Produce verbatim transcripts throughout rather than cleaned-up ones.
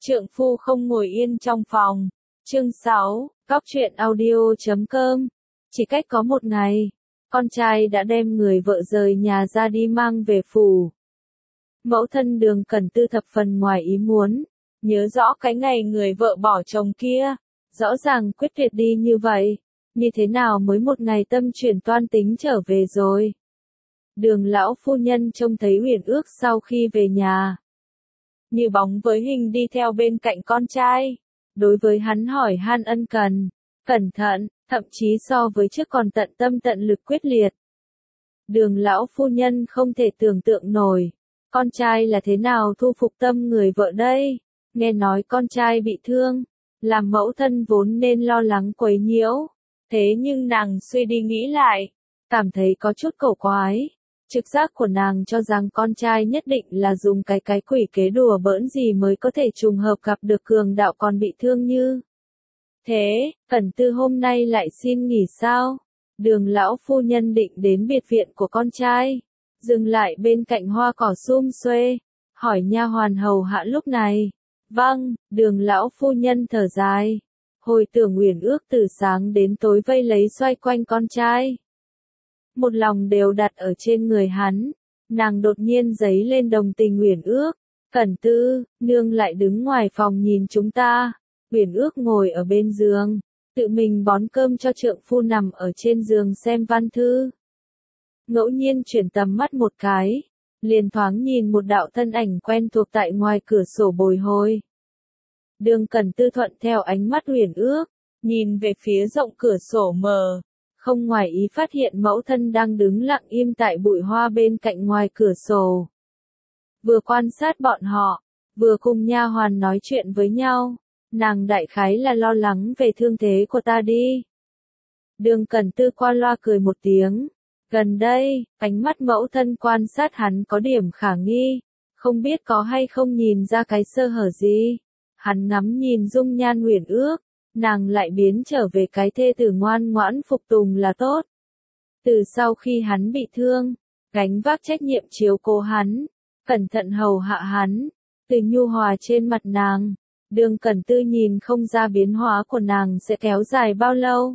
Trượng phu không ngồi yên trong phòng. Chương sáu, Góc truyện audio chấm com. Chỉ cách có một ngày, con trai đã đem người vợ rời nhà ra đi mang về phủ. Mẫu thân Đường Cẩn Tư thập phần ngoài ý muốn, nhớ rõ cái ngày người vợ bỏ chồng kia, rõ ràng quyết tuyệt đi như vậy, như thế nào mới một ngày tâm chuyển toan tính trở về rồi. Đường lão phu nhân trông thấy Uyển Ước sau khi về nhà, như bóng với hình đi theo bên cạnh con trai, đối với hắn hỏi han ân cần, cẩn thận, thậm chí so với trước còn tận tâm tận lực quyết liệt. Đường lão phu nhân không thể tưởng tượng nổi, con trai là thế nào thu phục tâm người vợ đây, nghe nói con trai bị thương, làm mẫu thân vốn nên lo lắng quấy nhiễu, thế nhưng nàng suy đi nghĩ lại, cảm thấy có chút cổ quái. Trực giác của nàng cho rằng con trai nhất định là dùng cái cái quỷ kế đùa bỡn gì mới có thể trùng hợp gặp được cường đạo còn bị thương như. Thế, Cẩn Tư hôm nay lại xin nghỉ sao? Đường lão phu nhân định đến biệt viện của con trai, dừng lại bên cạnh hoa cỏ sum xuê, hỏi nha hoàn hầu hạ lúc này. Vâng, đường lão phu nhân thở dài, hồi tưởng Uyển Ước từ sáng đến tối vây lấy xoay quanh con trai. Một lòng đều đặt ở trên người hắn, nàng đột nhiên giấy lên đồng tình Uyển Ước. Cẩn Tư, nương lại đứng ngoài phòng nhìn chúng ta. Uyển Ước ngồi ở bên giường, tự mình bón cơm cho trượng phu nằm ở trên giường xem văn thư. Ngẫu nhiên chuyển tầm mắt một cái, liền thoáng nhìn một đạo thân ảnh quen thuộc tại ngoài cửa sổ bồi hồi. Đường Cẩn Tư thuận theo ánh mắt Uyển Ước, nhìn về phía rộng cửa sổ mờ. Không ngoài ý phát hiện mẫu thân đang đứng lặng im tại bụi hoa bên cạnh ngoài cửa sổ. Vừa quan sát bọn họ, vừa cùng nha hoàn nói chuyện với nhau, nàng đại khái là lo lắng về thương thế của ta đi. Đường Cẩn Tư qua loa cười một tiếng, gần đây, ánh mắt mẫu thân quan sát hắn có điểm khả nghi, không biết có hay không nhìn ra cái sơ hở gì. Hắn ngắm nhìn dung nhan Uyển Ước, nàng lại biến trở về cái thê tử ngoan ngoãn phục tùng là tốt. Từ sau khi hắn bị thương, gánh vác trách nhiệm chiếu cố hắn, cẩn thận hầu hạ hắn, từ nhu hòa trên mặt nàng, Đường Cẩn Tư nhìn không ra biến hóa của nàng sẽ kéo dài bao lâu.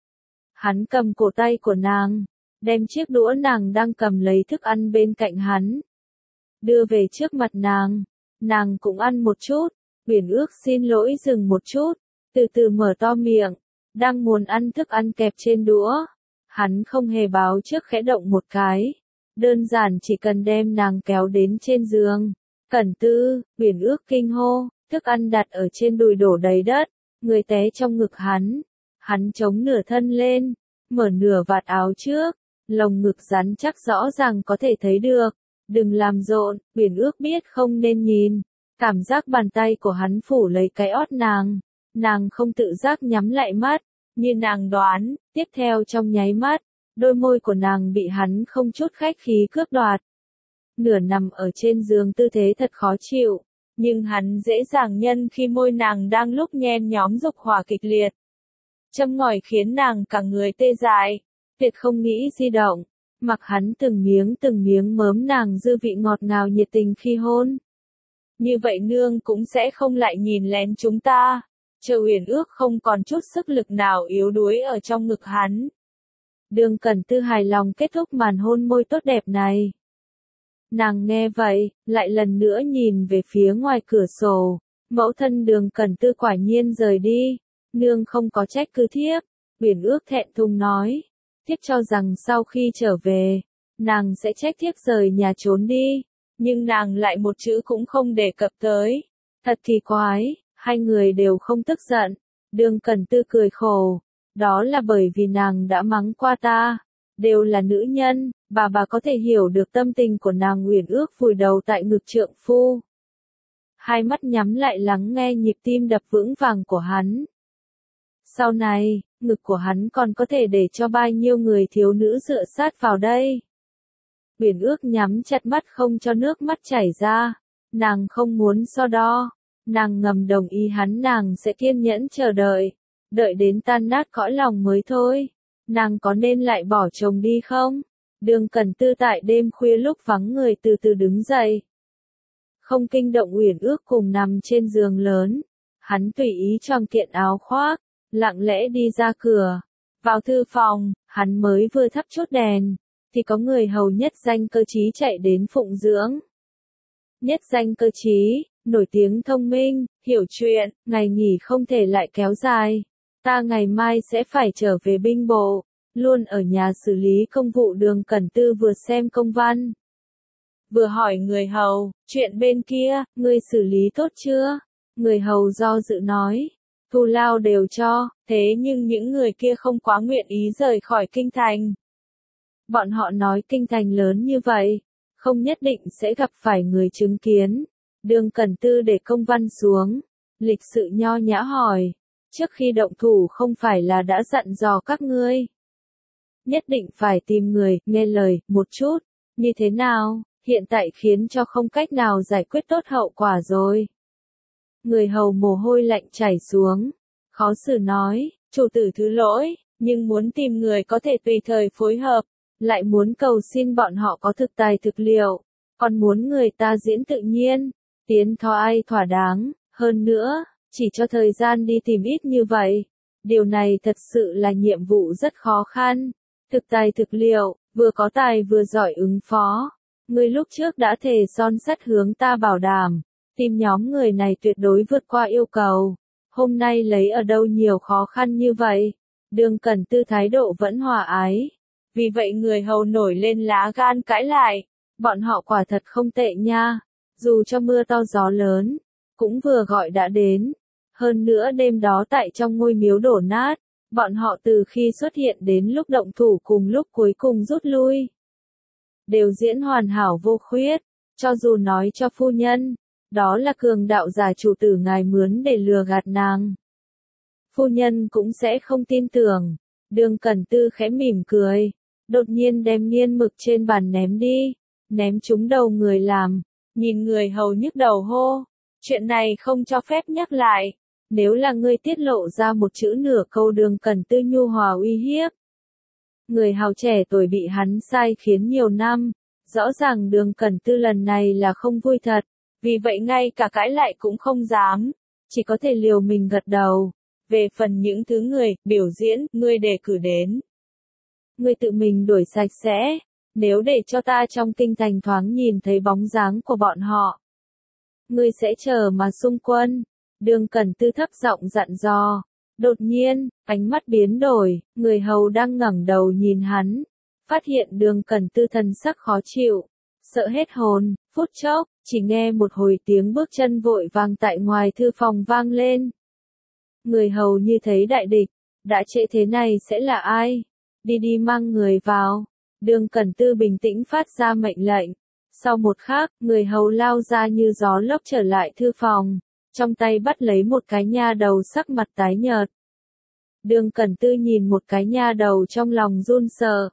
Hắn cầm cổ tay của nàng, đem chiếc đũa nàng đang cầm lấy thức ăn bên cạnh hắn, đưa về trước mặt nàng, nàng cũng ăn một chút. Uyển Ước xin lỗi dừng một chút, từ từ mở to miệng, đang muốn ăn thức ăn kẹp trên đũa. Hắn không hề báo trước khẽ động một cái, đơn giản chỉ cần đem nàng kéo đến trên giường. Cẩn Tư, Uyển Ước kinh hô, thức ăn đặt ở trên đùi đổ đầy đất, người té trong ngực hắn. Hắn chống nửa thân lên, mở nửa vạt áo trước, lồng ngực rắn chắc rõ ràng có thể thấy được. Đừng làm rộn, Uyển Ước biết không nên nhìn. Cảm giác bàn tay của hắn phủ lấy cái ót nàng, nàng không tự giác nhắm lại mắt, như nàng đoán, tiếp theo trong nháy mắt, đôi môi của nàng bị hắn không chút khách khí cướp đoạt. Nửa nằm ở trên giường tư thế thật khó chịu, nhưng hắn dễ dàng nhân khi môi nàng đang lúc nhen nhóm dục hỏa kịch liệt. Châm ngòi khiến nàng cả người tê dại, tuyệt không nghĩ di động, mặc hắn từng miếng từng miếng mớm nàng dư vị ngọt ngào nhiệt tình khi hôn. Như vậy nương cũng sẽ không lại nhìn lén chúng ta. Chờ Uyển Ước không còn chút sức lực nào yếu đuối ở trong ngực hắn. Đường Cẩn Tư hài lòng kết thúc màn hôn môi tốt đẹp này. Nàng nghe vậy, lại lần nữa nhìn về phía ngoài cửa sổ. Mẫu thân Đường Cẩn Tư quả nhiên rời đi. Nương không có trách cứ thiếp. Uyển Ước thẹn thùng nói. Thiếp cho rằng sau khi trở về, nàng sẽ trách thiếp rời nhà trốn đi. Nhưng nàng lại một chữ cũng không đề cập tới. Thật kỳ quái, hai người đều không tức giận. Đường Cẩn Tư cười khổ. Đó là bởi vì nàng đã mắng qua ta. Đều là nữ nhân, bà bà có thể hiểu được tâm tình của nàng. Uyển Ước vùi đầu tại ngực trượng phu. Hai mắt nhắm lại lắng nghe nhịp tim đập vững vàng của hắn. Sau này, ngực của hắn còn có thể để cho bao nhiêu người thiếu nữ dựa sát vào đây. Uyển Ước nhắm chặt mắt không cho nước mắt chảy ra, nàng không muốn so đo, nàng ngầm đồng ý hắn, nàng sẽ kiên nhẫn chờ đợi, đợi đến tan nát cõi lòng mới thôi. Nàng có nên lại bỏ chồng đi không? Đường Cẩn Tư tại đêm khuya lúc vắng người từ từ đứng dậy. không kinh động Uyển Ước cùng nằm trên giường lớn. Hắn tùy ý choàng kiện áo khoác, lặng lẽ đi ra cửa. Vào thư phòng, hắn mới vừa thắp chốt đèn, thì có người hầu nhất danh Cơ Chí chạy đến phụng dưỡng. Nhất danh Cơ Chí, nổi tiếng thông minh, hiểu chuyện, ngày nghỉ không thể lại kéo dài. Ta ngày mai sẽ phải trở về binh bộ, luôn ở nhà xử lý công vụ. Đường Cẩn Tư vừa xem công văn, vừa hỏi người hầu, chuyện bên kia, ngươi xử lý tốt chưa? Người hầu do dự nói, thù lao đều cho, thế nhưng những người kia không quá nguyện ý rời khỏi kinh thành. Bọn họ nói kinh thành lớn như vậy, không nhất định sẽ gặp phải người chứng kiến. Đường Cẩn Tư để công văn xuống, lịch sự nho nhã hỏi, trước khi động thủ không phải là đã dặn dò các ngươi. Nhất định phải tìm người, nghe lời, một chút, như thế nào, hiện tại khiến cho không cách nào giải quyết tốt hậu quả rồi. Người hầu mồ hôi lạnh chảy xuống, khó xử nói, chủ tử thứ lỗi, nhưng muốn tìm người có thể tùy thời phối hợp, lại muốn cầu xin bọn họ có thực tài thực liệu, còn muốn người ta diễn tự nhiên, tiến thoái thỏa đáng, hơn nữa, chỉ cho thời gian đi tìm ít như vậy. Điều này thật sự là nhiệm vụ rất khó khăn. Thực tài thực liệu, vừa có tài vừa giỏi ứng phó. Ngươi lúc trước đã thề son sắt hướng ta bảo đảm, tìm nhóm người này tuyệt đối vượt qua yêu cầu. Hôm nay lấy ở đâu nhiều khó khăn như vậy? Đường Cẩn Tư thái độ vẫn hòa ái. Vì vậy người hầu nổi lên lá gan cãi lại. Bọn họ quả thật không tệ nha. Dù cho mưa to gió lớn, cũng vừa gọi đã đến. Hơn nữa đêm đó tại trong ngôi miếu đổ nát, bọn họ từ khi xuất hiện đến lúc động thủ cùng lúc cuối cùng rút lui, đều diễn hoàn hảo vô khuyết. Cho dù nói cho phu nhân, đó là cường đạo giả chủ tử ngài mướn để lừa gạt nàng, phu nhân cũng sẽ không tin tưởng. Đường Cẩn Tư khẽ mỉm cười, đột nhiên đem nghiên mực trên bàn ném đi, ném trúng đầu người làm, nhìn người hầu nhức đầu hô, chuyện này không cho phép nhắc lại, nếu là ngươi tiết lộ ra một chữ nửa câu. Đường Cẩn Tư nhu hòa uy hiếp. Người hào trẻ tuổi bị hắn sai khiến nhiều năm, rõ ràng Đường Cẩn Tư lần này là không vui thật, vì vậy ngay cả cãi lại cũng không dám, chỉ có thể liều mình gật đầu. Về phần những thứ người, biểu diễn, ngươi đề cử đến, ngươi tự mình đuổi sạch sẽ, nếu để cho ta trong kinh thành thoáng nhìn thấy bóng dáng của bọn họ, ngươi sẽ chờ mà xung quân. Đường Cẩn Tư thấp giọng dặn dò. Đột nhiên, ánh mắt biến đổi, người hầu đang ngẩng đầu nhìn hắn, phát hiện Đường Cẩn Tư thần sắc khó chịu, sợ hết hồn. Phút chốc, chỉ nghe một hồi tiếng bước chân vội vàng tại ngoài thư phòng vang lên. Người hầu như thấy đại địch, đã trễ thế này sẽ là ai? Đi đi mang người vào. Đường Cẩn Tư bình tĩnh phát ra mệnh lệnh. Sau một khắc, người hầu lao ra như gió lốc trở lại thư phòng, trong tay bắt lấy một cái nha đầu sắc mặt tái nhợt. Đường Cẩn Tư nhìn một cái nha đầu trong lòng run sợ.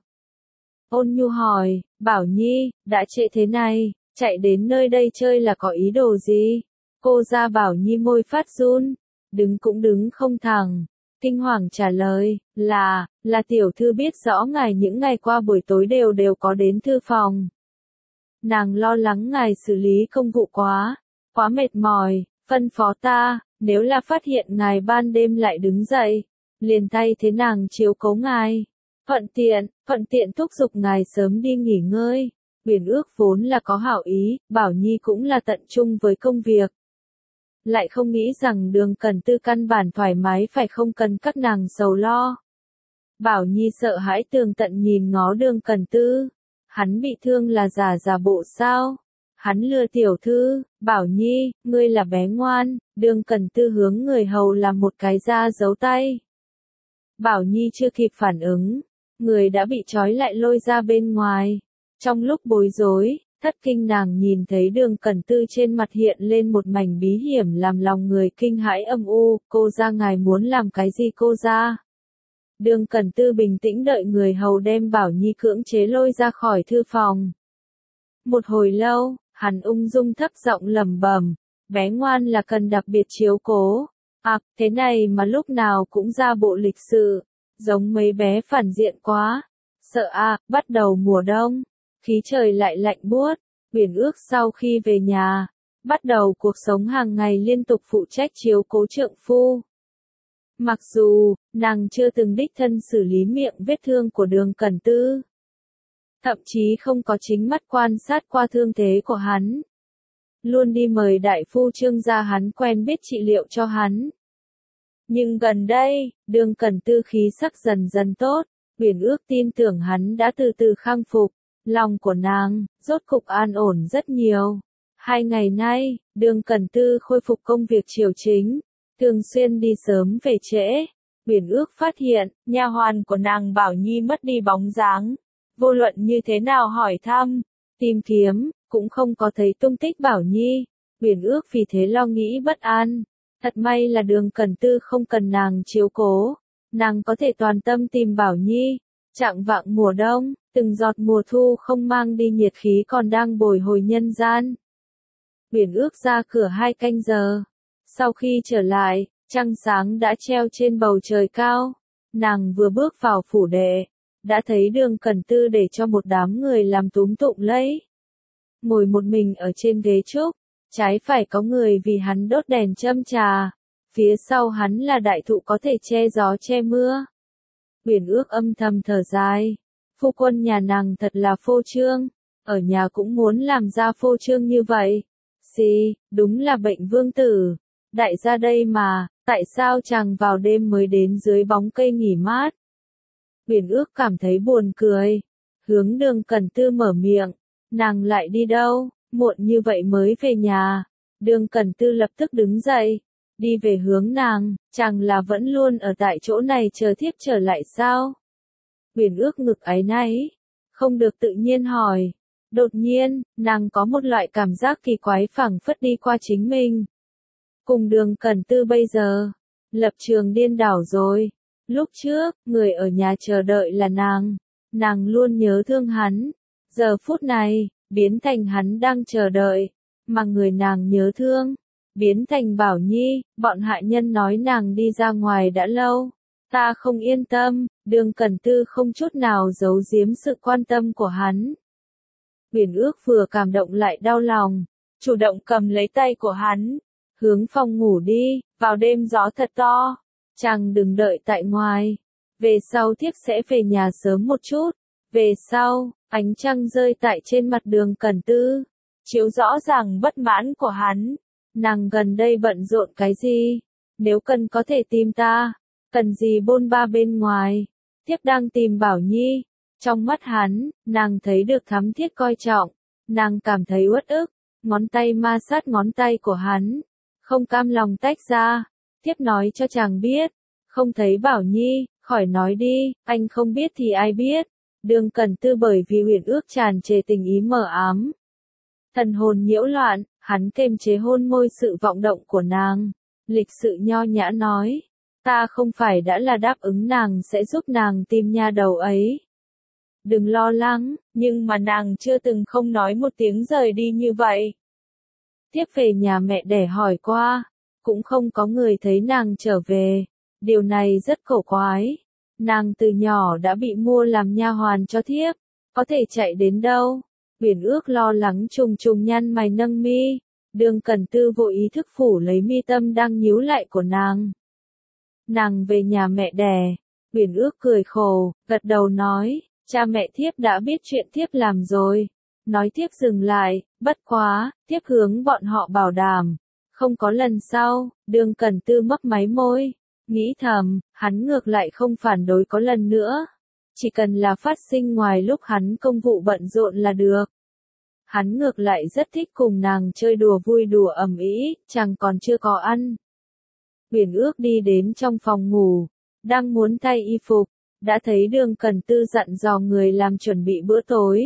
Ôn nhu hỏi, Bảo Nhi, đã trễ thế này, chạy đến nơi đây chơi là có ý đồ gì? Cô ra Bảo Nhi môi phát run, đứng cũng đứng không thẳng, kinh hoàng trả lời, là, là tiểu thư biết rõ ngài những ngày qua buổi tối đều đều có đến thư phòng. Nàng lo lắng ngài xử lý công vụ quá, quá mệt mỏi, phân phó ta, nếu là phát hiện ngài ban đêm lại đứng dậy, liền thay thế nàng chiếu cố ngài. Thuận tiện, thuận tiện thúc giục ngài sớm đi nghỉ ngơi. Uyển Ước vốn là có hảo ý, Bảo Nhi cũng là tận trung với công việc. Lại không nghĩ rằng Đường Cẩn Tư căn bản thoải mái phải không cần các nàng sầu lo. Bảo Nhi sợ hãi tường tận nhìn ngó Đường Cẩn Tư. Hắn bị thương là giả giả bộ sao? Hắn lừa tiểu thư. Bảo Nhi, ngươi là bé ngoan. Đường Cẩn Tư hướng người hầu làm một cái ra giấu tay. Bảo Nhi chưa kịp phản ứng, người đã bị trói lại lôi ra bên ngoài. Trong lúc bối rối, thất kinh nàng nhìn thấy Đường Cẩn Tư trên mặt hiện lên một mảnh bí hiểm làm lòng người kinh hãi âm u. Cô ra ngài muốn làm cái gì cô ra? Đường Cẩn Tư bình tĩnh đợi người hầu đem Bảo Nhi cưỡng chế lôi ra khỏi thư phòng. Một hồi lâu, hắn ung dung thấp giọng lẩm bẩm, bé ngoan là cần đặc biệt chiếu cố. À, thế này mà lúc nào cũng ra bộ lịch sự, giống mấy bé phản diện quá. Sợ à, bắt đầu mùa đông, khí trời lại lạnh buốt. Uyển Ước sau khi về nhà, bắt đầu cuộc sống hàng ngày liên tục phụ trách chiếu cố trượng phu. Mặc dù, nàng chưa từng đích thân xử lý miệng vết thương của Đường Cẩn Tư. Thậm chí không có chính mắt quan sát qua thương thế của hắn. Luôn đi mời đại phu Trương gia hắn quen biết trị liệu cho hắn. Nhưng gần đây, Đường Cẩn Tư khí sắc dần dần tốt, Uyển Ước tin tưởng hắn đã từ từ khang phục, lòng của nàng, rốt cục an ổn rất nhiều. Hai ngày nay, Đường Cẩn Tư khôi phục công việc triều chính, thường xuyên đi sớm về trễ. Uyển Ước phát hiện, nha hoàn của nàng Bảo Nhi mất đi bóng dáng. Vô luận như thế nào hỏi thăm, tìm kiếm, cũng không có thấy tung tích Bảo Nhi. Uyển Ước vì thế lo nghĩ bất an. Thật may là Đường Cẩn Tư không cần nàng chiếu cố, nàng có thể toàn tâm tìm Bảo Nhi. Trạng vạng mùa đông, từng giọt mùa thu không mang đi nhiệt khí còn đang bồi hồi nhân gian. Uyển Ước ra cửa hai canh giờ. Sau khi trở lại, trăng sáng đã treo trên bầu trời cao. Nàng vừa bước vào phủ đệ, đã thấy Đường Cẩn Tư để cho một đám người làm túm tụm lấy. Ngồi một mình ở trên ghế trúc, trái phải có người vì hắn đốt đèn châm trà, phía sau hắn là đại thụ có thể che gió che mưa. Uyển Ước âm thầm thở dài, phu quân nhà nàng thật là phô trương, ở nhà cũng muốn làm ra phô trương như vậy. Xì, đúng là bệnh vương tử, đại gia đây mà, tại sao chàng vào đêm mới đến dưới bóng cây nghỉ mát? Uyển Ước cảm thấy buồn cười, hướng Đường Cẩn Tư mở miệng, nàng lại đi đâu, muộn như vậy mới về nhà. Đường Cẩn Tư lập tức đứng dậy, đi về hướng nàng, chàng là vẫn luôn ở tại chỗ này chờ thiếp trở lại sao? Uyển Ước ngực áy náy, không được tự nhiên hỏi. Đột nhiên, nàng có một loại cảm giác kỳ quái phảng phất đi qua chính mình. Cùng Đường Cẩn Tư bây giờ, lập trường điên đảo rồi. Lúc trước, người ở nhà chờ đợi là nàng, nàng luôn nhớ thương hắn. Giờ phút này, biến thành hắn đang chờ đợi, mà người nàng nhớ thương, biến thành Bảo Nhi. Bọn hạ nhân nói nàng đi ra ngoài đã lâu. Ta không yên tâm. Đường Cẩn Tư không chút nào giấu giếm sự quan tâm của hắn. Uyển Ước vừa cảm động lại đau lòng, chủ động cầm lấy tay của hắn, hướng phòng ngủ đi. Vào đêm gió thật to, chàng đừng đợi tại ngoài, về sau thiếp sẽ về nhà sớm một chút. Về sau, ánh trăng rơi tại trên mặt Đường Cẩn Tư, chiếu rõ ràng bất mãn của hắn. Nàng gần đây bận rộn cái gì? Nếu cần có thể tìm ta, cần gì bôn ba bên ngoài? Thiếp đang tìm Bảo Nhi. Trong mắt hắn, nàng thấy được thắm thiết coi trọng, nàng cảm thấy uất ức, ngón tay ma sát ngón tay của hắn, không cam lòng tách ra. Thiếp nói cho chàng biết, không thấy Bảo Nhi, khỏi nói đi, anh không biết thì ai biết. Đường Cẩn Tư bởi vì Uyển Ước tràn trề tình ý mờ ám, thần hồn nhiễu loạn, hắn kềm chế hôn môi sự vọng động của nàng, lịch sự nho nhã nói, ta không phải đã là đáp ứng nàng sẽ giúp nàng tìm nha đầu ấy. Đừng lo lắng, nhưng mà nàng chưa từng không nói một tiếng rời đi như vậy. Tiếp về nhà mẹ đẻ hỏi qua, cũng không có người thấy nàng trở về, điều này rất cổ quái. Nàng từ nhỏ đã bị mua làm nha hoàn cho thiếp, có thể chạy đến đâu? Uyển Ước lo lắng trùng trùng nhăn mày nâng mi. Đường Cẩn Tư vô ý thức phủ lấy mi tâm đang nhíu lại của nàng. Nàng về nhà mẹ đẻ, Uyển Ước cười khổ, gật đầu nói, cha mẹ thiếp đã biết chuyện thiếp làm rồi. Nói thiếp dừng lại, bất quá, thiếp hướng bọn họ bảo đảm, không có lần sau. Đường Cẩn Tư mấp máy môi, nghĩ thầm, hắn ngược lại không phản đối có lần nữa. Chỉ cần là phát sinh ngoài lúc hắn công vụ bận rộn là được. Hắn ngược lại rất thích cùng nàng chơi đùa vui đùa ầm ĩ, chàng còn chưa có ăn. Uyển Ước đi đến trong phòng ngủ, đang muốn thay y phục, đã thấy Đường Cẩn Tư dặn dò người làm chuẩn bị bữa tối.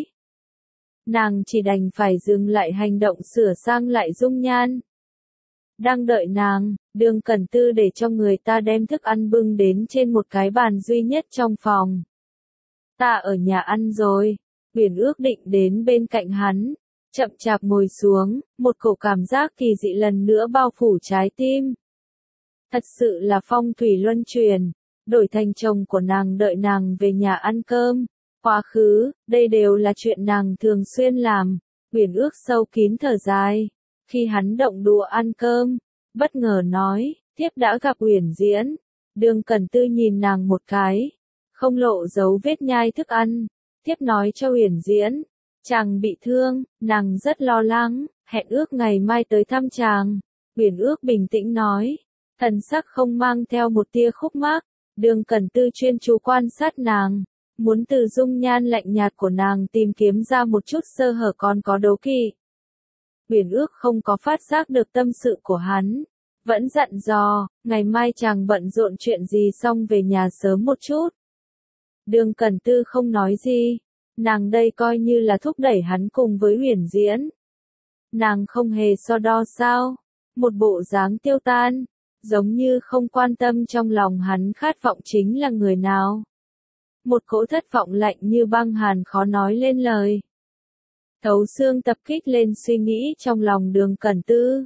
Nàng chỉ đành phải dừng lại hành động sửa sang lại dung nhan. Đang đợi nàng, Đường Cẩn Tư để cho người ta đem thức ăn bưng đến trên một cái bàn duy nhất trong phòng. Ta ở nhà ăn rồi. Uyển Ước định đến bên cạnh hắn, chậm chạp ngồi xuống, một cổ cảm giác kỳ dị lần nữa bao phủ trái tim. Thật sự là phong thủy luân chuyển, đổi thành chồng của nàng đợi nàng về nhà ăn cơm. Quá khứ, đây đều là chuyện nàng thường xuyên làm. Uyển Ước sâu kín thở dài. Khi hắn động đũa ăn cơm, bất ngờ nói, thiếp đã gặp Uyển Diễn. Đường Cẩn Tư nhìn nàng một cái, không lộ dấu vết nhai thức ăn. Thiếp nói cho Uyển Diễn, chàng bị thương, nàng rất lo lắng, hẹn ước ngày mai tới thăm chàng. Uyển Ước bình tĩnh nói, thần sắc không mang theo một tia khúc mắc. Đường Cẩn Tư chuyên chú quan sát nàng, muốn từ dung nhan lạnh nhạt của nàng tìm kiếm ra một chút sơ hở còn có đố kỵ. Uyển Ước không có phát giác được tâm sự của hắn, vẫn dặn dò, ngày mai chàng bận rộn chuyện gì xong về nhà sớm một chút. Đường Cẩn Tư không nói gì, nàng đây coi như là thúc đẩy hắn cùng với Uyển Diễn. Nàng không hề so đo sao, một bộ dáng tiêu tan, giống như không quan tâm trong lòng hắn khát vọng chính là người nào. Một cỗ thất vọng lạnh như băng hàn khó nói lên lời. Thấu xương tập kích lên suy nghĩ trong lòng Đường Cẩn Tư.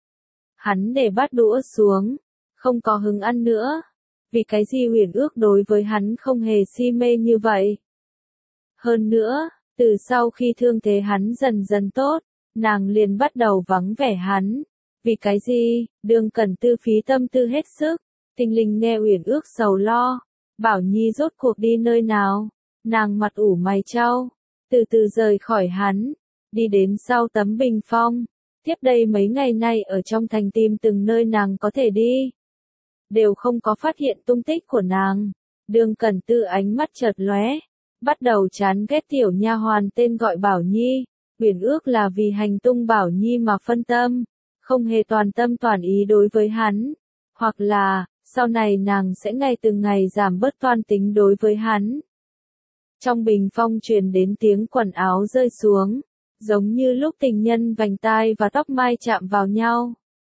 Hắn để bát đũa xuống, không có hứng ăn nữa. Vì cái gì Uyển Ước đối với hắn không hề si mê như vậy? Hơn nữa, từ sau khi thương thế hắn dần dần tốt, nàng liền bắt đầu vắng vẻ hắn. Vì cái gì? Đường Cẩn Tư phí tâm tư hết sức, Tinh Linh nghe Uyển Ước sầu lo. Bảo Nhi rốt cuộc đi nơi nào? Nàng mặt ủ mày chau, từ từ rời khỏi hắn, đi đến sau tấm bình phong. Tiếp đây mấy ngày nay ở trong thành tìm từng nơi nàng có thể đi, đều không có phát hiện tung tích của nàng. Đường Cẩn Tư ánh mắt chợt lóe, bắt đầu chán ghét tiểu nha hoàn tên gọi Bảo Nhi. Uyển Ước là vì hành tung Bảo Nhi mà phân tâm, không hề toàn tâm toàn ý đối với hắn, hoặc là sau này nàng sẽ ngày từng ngày giảm bớt toan tính đối với hắn. Trong bình phong truyền đến tiếng quần áo rơi xuống, giống như lúc tình nhân vành tai và tóc mai chạm vào nhau.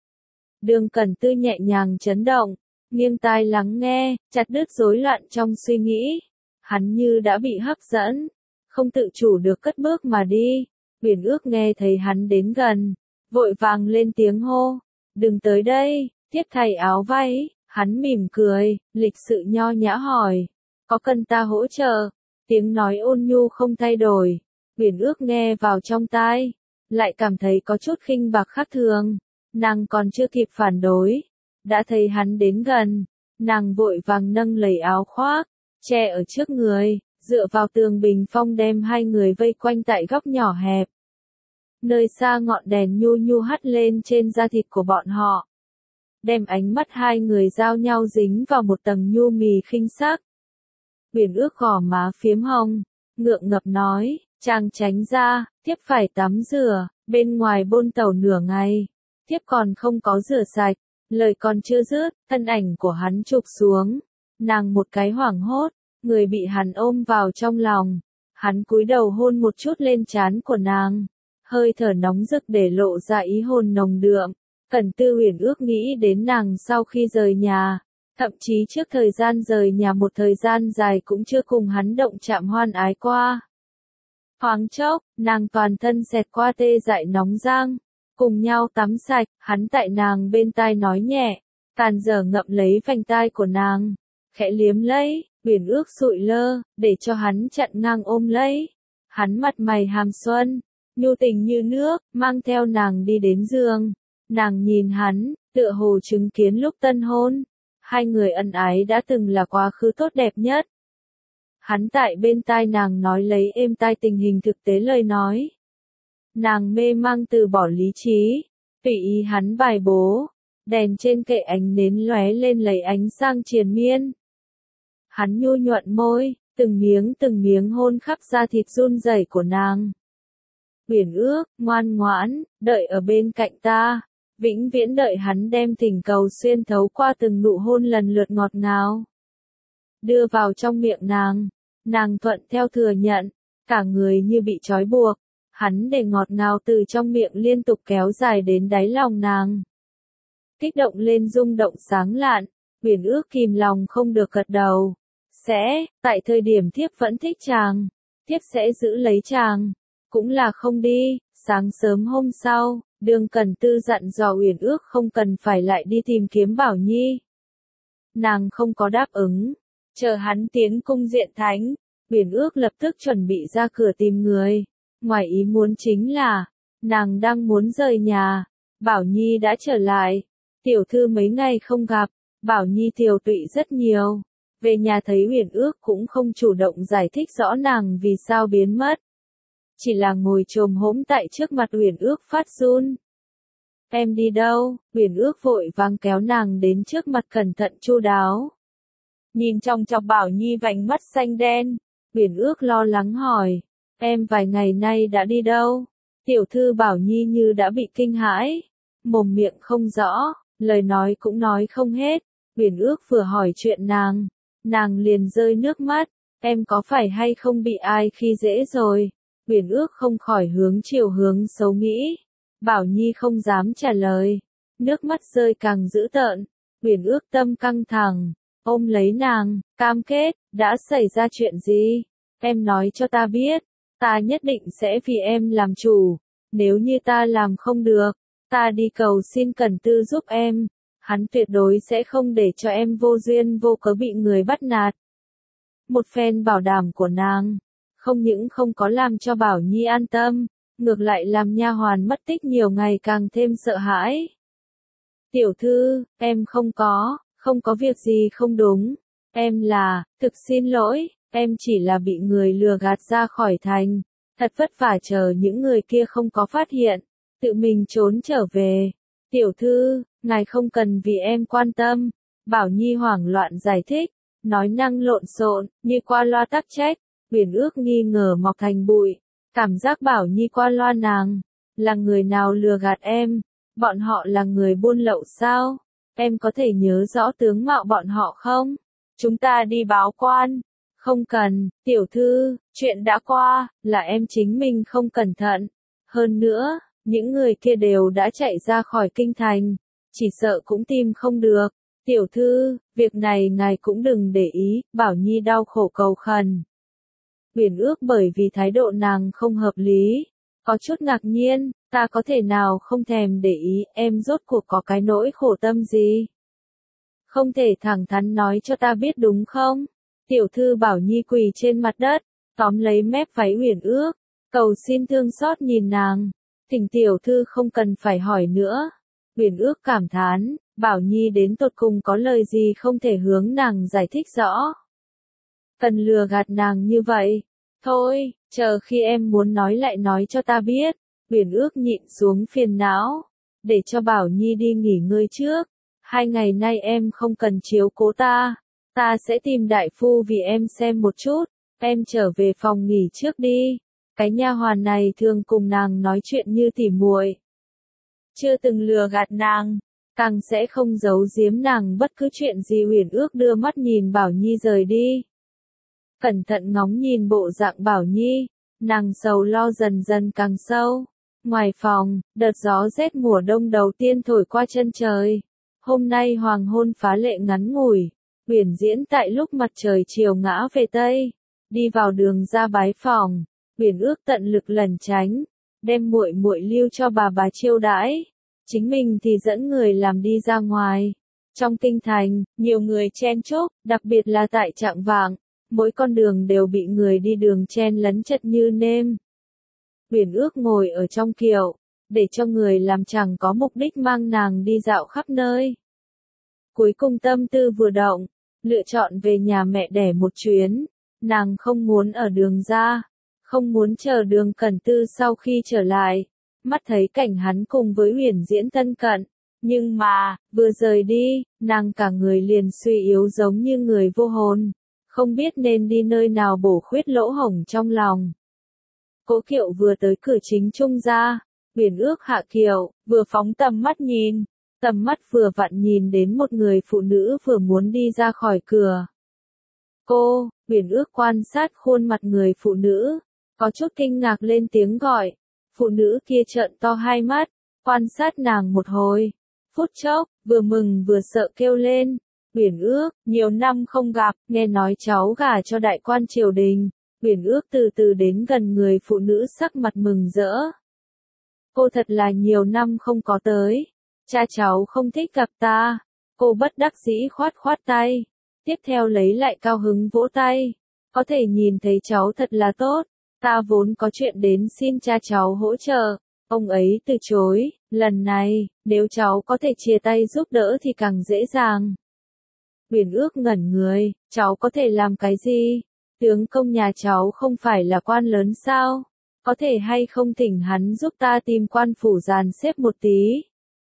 Đường Cẩn Tư nhẹ nhàng chấn động, nghiêng tai lắng nghe, chặt đứt rối loạn trong suy nghĩ. Hắn như đã bị hấp dẫn, không tự chủ được cất bước mà đi. Uyển Ước nghe thấy hắn đến gần, vội vàng lên tiếng hô, đừng tới đây, tiếp thay áo váy. Hắn mỉm cười, lịch sự nho nhã hỏi, có cần ta hỗ trợ? Tiếng nói ôn nhu không thay đổi. Uyển Ước nghe vào trong tai, lại cảm thấy có chút khinh bạc khác thường. Nàng còn chưa kịp phản đối, đã thấy hắn đến gần. Nàng vội vàng nâng lấy áo khoác, che ở trước người, dựa vào tường bình phong đem hai người vây quanh tại góc nhỏ hẹp. Nơi xa ngọn đèn nhu nhu hắt lên trên da thịt của bọn họ, đem ánh mắt hai người giao nhau dính vào một tầng nhu mì khinh sắc. Uyển Ước gò má phiếm hồng, ngượng ngập nói, chàng tránh ra, thiếp phải tắm rửa, bên ngoài bôn tẩu nửa ngày, thiếp còn không có rửa sạch. Lời còn chưa dứt, thân ảnh của hắn chụp xuống, nàng một cái hoảng hốt, người bị hắn ôm vào trong lòng. Hắn cúi đầu hôn một chút lên trán của nàng, hơi thở nóng rực để lộ ra ý hồn nồng đượm. Cẩn Tư Uyển Ước nghĩ đến nàng sau khi rời nhà, thậm chí trước thời gian rời nhà một thời gian dài cũng chưa cùng hắn động chạm hoan ái qua. Thoáng chốc, nàng toàn thân xẹt qua tê dại nóng rang, cùng nhau tắm sạch. Hắn tại nàng bên tai nói nhẹ, tàn dở ngậm lấy vành tai của nàng, khẽ liếm lấy. Uyển Ước sụi lơ, để cho hắn chặn ngang ôm lấy. Hắn mặt mày hàm xuân, nhu tình như nước, mang theo nàng đi đến giường. Nàng nhìn hắn, tựa hồ chứng kiến lúc tân hôn, hai người ân ái đã từng là quá khứ tốt đẹp nhất. Hắn tại bên tai nàng nói lấy êm tai tình hình thực tế lời nói. Nàng mê mang từ bỏ lý trí, tùy ý hắn bài bố, đèn trên kệ ánh nến lóe lên lấy ánh sang triền miên. Hắn nhu nhuận môi, từng miếng từng miếng hôn khắp da thịt run rẩy của nàng. Uyển Ước, ngoan ngoãn, đợi ở bên cạnh ta. Vĩnh viễn đợi hắn đem tình cầu xuyên thấu qua từng nụ hôn lần lượt ngọt ngào, đưa vào trong miệng nàng. Nàng thuận theo thừa nhận, cả người như bị trói buộc. Hắn để ngọt ngào từ trong miệng liên tục kéo dài đến đáy lòng nàng. Kích động lên rung động sáng lạn, Uyển Ước kìm lòng không được gật đầu. Sẽ, tại thời điểm thiếp vẫn thích chàng, thiếp sẽ giữ lấy chàng, cũng là không đi. Sáng sớm hôm sau, Đường Cẩn Tư dặn dò Uyển Ước không cần phải lại đi tìm kiếm Bảo Nhi. Nàng không có đáp ứng, chờ hắn tiến cung diện thánh, Uyển Ước lập tức chuẩn bị ra cửa tìm người. Ngoài ý muốn chính là, nàng đang muốn rời nhà, Bảo Nhi đã trở lại. Tiểu thư mấy ngày không gặp, Bảo Nhi tiều tụy rất nhiều. Về nhà thấy Uyển Ước cũng không chủ động giải thích rõ nàng vì sao biến mất. Chỉ là ngồi chồm hổm tại trước mặt Uyển Ước phát run. Em đi đâu? Uyển Ước vội vàng kéo nàng đến trước mặt cẩn thận chu đáo. Nhìn trong chọc Bảo Nhi vành mắt xanh đen, Uyển Ước lo lắng hỏi, em vài ngày nay đã đi đâu? Tiểu thư Bảo Nhi như đã bị kinh hãi, mồm miệng không rõ, lời nói cũng nói không hết. Uyển Ước vừa hỏi chuyện nàng, nàng liền rơi nước mắt, em có phải hay không bị ai khi dễ rồi? Uyển Ước không khỏi hướng chiều hướng xấu nghĩ. Bảo Nhi không dám trả lời, nước mắt rơi càng dữ tợn. Uyển Ước tâm căng thẳng, ôm lấy nàng, cam kết, đã xảy ra chuyện gì? Em nói cho ta biết, ta nhất định sẽ vì em làm chủ, nếu như ta làm không được, ta đi cầu xin Cẩn Tư giúp em, hắn tuyệt đối sẽ không để cho em vô duyên vô cớ bị người bắt nạt. Một phen bảo đảm của nàng, không những không có làm cho Bảo Nhi an tâm, ngược lại làm nha hoàn mất tích nhiều ngày càng thêm sợ hãi. Tiểu thư, em không có, không có việc gì không đúng, em là, thực xin lỗi, em chỉ là bị người lừa gạt ra khỏi thành, thật vất vả chờ những người kia không có phát hiện, tự mình trốn trở về. Tiểu thư, ngài không cần vì em quan tâm. Bảo Nhi hoảng loạn giải thích, nói năng lộn xộn, như qua loa tắc trách. Uyển Ước nghi ngờ mọc thành bụi, cảm giác Bảo Nhi qua loa nàng, là người nào lừa gạt em, bọn họ là người buôn lậu sao? Em có thể nhớ rõ tướng mạo bọn họ không? Chúng ta đi báo quan. Không cần, tiểu thư, chuyện đã qua, là em chính mình không cẩn thận. Hơn nữa, những người kia đều đã chạy ra khỏi kinh thành, chỉ sợ cũng tìm không được. Tiểu thư, việc này ngài cũng đừng để ý, Bảo Nhi đau khổ cầu khẩn. Uyển Ước bởi vì thái độ nàng không hợp lý, có chút ngạc nhiên, ta có thể nào không thèm để ý, em rốt cuộc có cái nỗi khổ tâm gì? Không thể thẳng thắn nói cho ta biết đúng không? Tiểu thư Bảo Nhi quỳ trên mặt đất, tóm lấy mép váy Uyển Ước, cầu xin thương xót nhìn nàng. Thỉnh tiểu thư không cần phải hỏi nữa. Uyển Ước cảm thán, Bảo Nhi đến tột cùng có lời gì không thể hướng nàng giải thích rõ. Cần lừa gạt nàng như vậy. Thôi, chờ khi em muốn nói lại nói cho ta biết. Uyển Ước nhịn xuống phiền não, để cho Bảo Nhi đi nghỉ ngơi trước. Hai ngày nay em không cần chiếu cố ta, ta sẽ tìm đại phu vì em xem một chút. Em trở về phòng nghỉ trước đi. Cái nha hoàn này thường cùng nàng nói chuyện như tỉ muội, chưa từng lừa gạt nàng, càng sẽ không giấu giếm nàng bất cứ chuyện gì. Uyển Ước đưa mắt nhìn Bảo Nhi rời đi, cẩn thận ngóng nhìn bộ dạng Bảo Nhi, nàng sầu lo dần dần càng sâu. Ngoài phòng, đợt gió rét mùa đông đầu tiên thổi qua chân trời. Hôm nay hoàng hôn phá lệ ngắn ngủi, uyển diễn tại lúc mặt trời chiều ngã về tây, đi vào đường ra bái phòng. Uyển Ước tận lực lẩn tránh, đem muội muội lưu cho bà bà chiêu đãi, chính mình thì dẫn người làm đi ra ngoài. Trong kinh thành, nhiều người chen chúc, đặc biệt là tại Trạng Vạng, mỗi con đường đều bị người đi đường chen lấn chật như nêm. Uyển Ước ngồi ở trong kiệu, để cho người làm chẳng có mục đích mang nàng đi dạo khắp nơi. Cuối cùng tâm tư vừa động, lựa chọn về nhà mẹ đẻ một chuyến, nàng không muốn ở đường ra. Không muốn chờ Đường Cẩn Tư sau khi trở lại, mắt thấy cảnh hắn cùng với Uyển Diễn thân cận, nhưng mà, vừa rời đi, nàng cả người liền suy yếu giống như người vô hồn, không biết nên đi nơi nào bổ khuyết lỗ hổng trong lòng. Cỗ kiệu vừa tới cửa chính trung gia, Uyển Ước hạ kiệu, vừa phóng tầm mắt nhìn, tầm mắt vừa vặn nhìn đến một người phụ nữ vừa muốn đi ra khỏi cửa. Cô, Uyển Ước quan sát khuôn mặt người phụ nữ, có chút kinh ngạc lên tiếng gọi. Phụ nữ kia trợn to hai mắt, quan sát nàng một hồi. Phút chốc, vừa mừng vừa sợ kêu lên. Uyển Ước, nhiều năm không gặp, nghe nói cháu gả cho đại quan triều đình. Uyển Ước từ từ đến gần người phụ nữ sắc mặt mừng rỡ. Cô thật là nhiều năm không có tới. Cha cháu không thích gặp ta. Cô bất đắc dĩ khoát khoát tay. Tiếp theo lấy lại cao hứng vỗ tay. Có thể nhìn thấy cháu thật là tốt. Ta vốn có chuyện đến xin cha cháu hỗ trợ. Ông ấy từ chối, lần này, nếu cháu có thể chia tay giúp đỡ thì càng dễ dàng. Uyển Ước ngẩn người, cháu có thể làm cái gì? Tướng công nhà cháu không phải là quan lớn sao? Có thể hay không thỉnh hắn giúp ta tìm quan phủ dàn xếp một tí?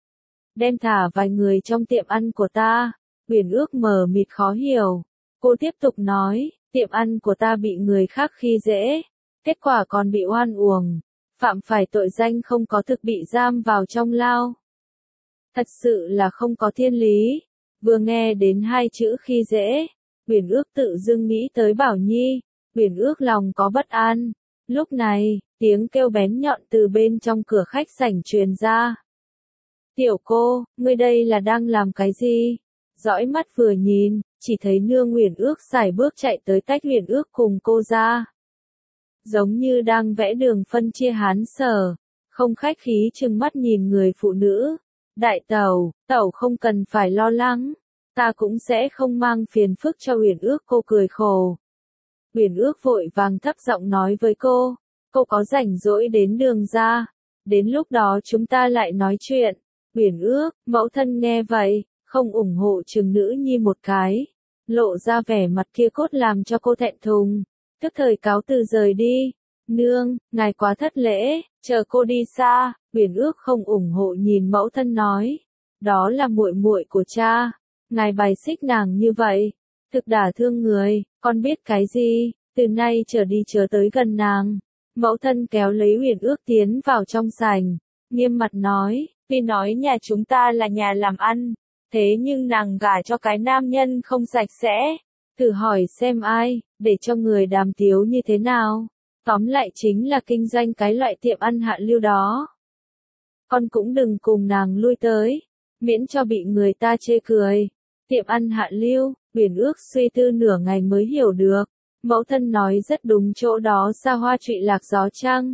Đem thả vài người trong tiệm ăn của ta. Uyển Ước mờ mịt khó hiểu. Cô tiếp tục nói, tiệm ăn của ta bị người khác khi dễ, kết quả còn bị oan uổng, phạm phải tội danh không có thực bị giam vào trong lao. Thật sự là không có thiên lý. Vừa nghe đến hai chữ khi dễ, Uyển Ước tự dưng nghĩ tới Bảo Nhi, Uyển Ước lòng có bất an. Lúc này, tiếng kêu bén nhọn từ bên trong cửa khách sảnh truyền ra. Tiểu cô, ngươi đây là đang làm cái gì? Dõi mắt vừa nhìn, chỉ thấy nương Uyển Ước sải bước chạy tới tách Uyển Ước cùng cô ra. Giống như đang vẽ đường phân chia hán sở, không khách khí trừng mắt nhìn người phụ nữ. Đại tẩu, tẩu không cần phải lo lắng, ta cũng sẽ không mang phiền phức cho Uyển Ước. Cô cười khổ. Uyển Ước vội vàng thấp giọng nói với cô, cô có rảnh rỗi đến đường ra, đến lúc đó chúng ta lại nói chuyện. Uyển Ước, mẫu thân nghe vậy, không ủng hộ chừng nữ nhi một cái, lộ ra vẻ mặt kia cốt làm cho cô thẹn thùng, tức thời cáo từ rời đi. Nương, ngài quá thất lễ, chờ cô đi xa. Uyển Ước không ủng hộ nhìn mẫu thân nói, đó là muội muội của cha, ngài bài xích nàng như vậy, thực đả thương người, con biết cái gì, từ nay trở đi chớ tới gần nàng. Mẫu thân kéo lấy Uyển Ước tiến vào trong sảnh, nghiêm mặt nói, tuy nói nhà chúng ta là nhà làm ăn, thế nhưng nàng gả cho cái nam nhân không sạch sẽ, thử hỏi xem ai, để cho người đàm tiếu như thế nào. Tóm lại chính là kinh doanh cái loại tiệm ăn hạ lưu đó. Con cũng đừng cùng nàng lui tới, miễn cho bị người ta chê cười. Tiệm ăn hạ lưu, Uyển Ước suy tư nửa ngày mới hiểu được. Mẫu thân nói rất đúng, chỗ đó xa hoa trụy lạc gió trăng.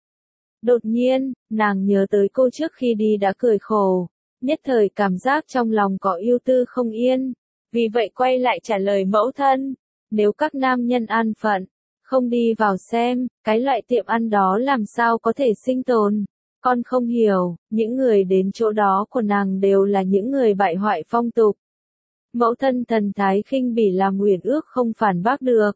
Đột nhiên, nàng nhớ tới cô trước khi đi đã cười khổ, nhất thời cảm giác trong lòng có ưu tư không yên. Vì vậy quay lại trả lời mẫu thân, nếu các nam nhân an phận, không đi vào xem, cái loại tiệm ăn đó làm sao có thể sinh tồn. Con không hiểu, những người đến chỗ đó của nàng đều là những người bại hoại phong tục. Mẫu thân thần thái khinh bỉ làm Uyển Ước không phản bác được.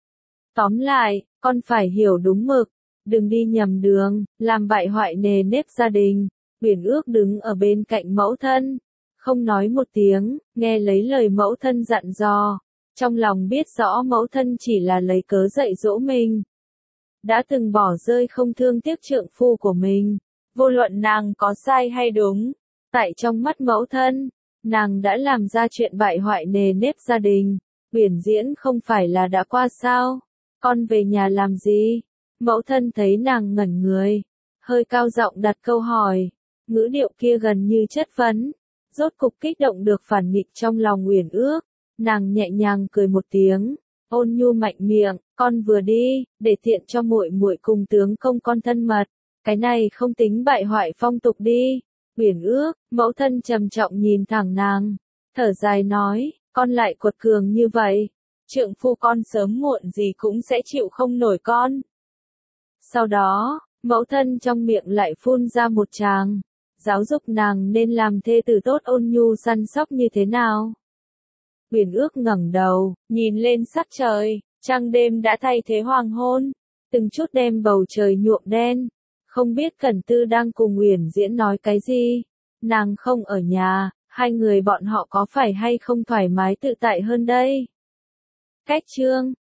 Tóm lại, con phải hiểu đúng mực, đừng đi nhầm đường, làm bại hoại nề nếp gia đình. Uyển Ước đứng ở bên cạnh mẫu thân, không nói một tiếng, nghe lấy lời mẫu thân dặn dò. Trong lòng biết rõ mẫu thân chỉ là lấy cớ dạy dỗ mình. Đã từng bỏ rơi không thương tiếc trượng phu của mình. Vô luận nàng có sai hay đúng, tại trong mắt mẫu thân, nàng đã làm ra chuyện bại hoại nề nếp gia đình. Uyển Diễn không phải là đã qua sao? Con về nhà làm gì? Mẫu thân thấy nàng ngẩn người, hơi cao giọng đặt câu hỏi, ngữ điệu kia gần như chất vấn. Rốt cục kích động được phản nghịch trong lòng Uyển Ước. Nàng nhẹ nhàng cười một tiếng, ôn nhu mạnh miệng, con vừa đi, để tiện cho muội muội cùng tướng công con thân mật, cái này không tính bại hoại phong tục đi. Uyển Ước, mẫu thân trầm trọng nhìn thẳng nàng, thở dài nói, con lại quật cường như vậy, trượng phu con sớm muộn gì cũng sẽ chịu không nổi con. Sau đó, mẫu thân trong miệng lại phun ra một tràng, giáo dục nàng nên làm thê tử tốt, ôn nhu săn sóc như thế nào. Uyển Ước ngẩng đầu, nhìn lên sắc trời, trăng đêm đã thay thế hoàng hôn, từng chút đem bầu trời nhuộm đen. Không biết Cẩn Tư đang cùng Uyển Diễn nói cái gì, nàng không ở nhà, hai người bọn họ có phải hay không thoải mái tự tại hơn đây? Cách chương